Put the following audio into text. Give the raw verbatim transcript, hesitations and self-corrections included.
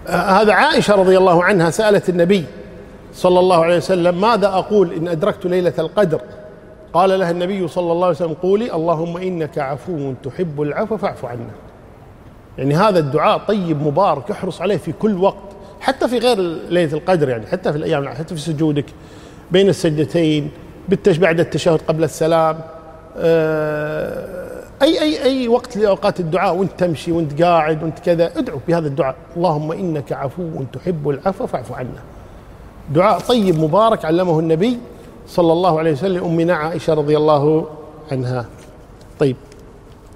هذا عائشة رضي الله عنها سألت النبي صلى الله عليه وسلم: ماذا أقول إن أدركت ليلة القدر؟ قال لها النبي صلى الله عليه وسلم: قولي اللهم إنك عفو تحب العفو فاعف عنا. يعني هذا الدعاء طيب مبارك، احرص عليه في كل وقت، حتى في غير ليلة القدر، يعني حتى في الأيام، حتى في سجودك بين السجدتين، بعد التشهد، قبل السلام، أي أي أي وقت لأوقات الدعاء، وأنت تمشي وأنت قاعد وأنت كذا، ادعو بهذا الدعاء: اللهم إنك عفو تحب العفو فاعف عنا. دعاء طيب مبارك علمه النبي صلى الله عليه وسلم أمنا عائشة رضي الله عنها. طيب.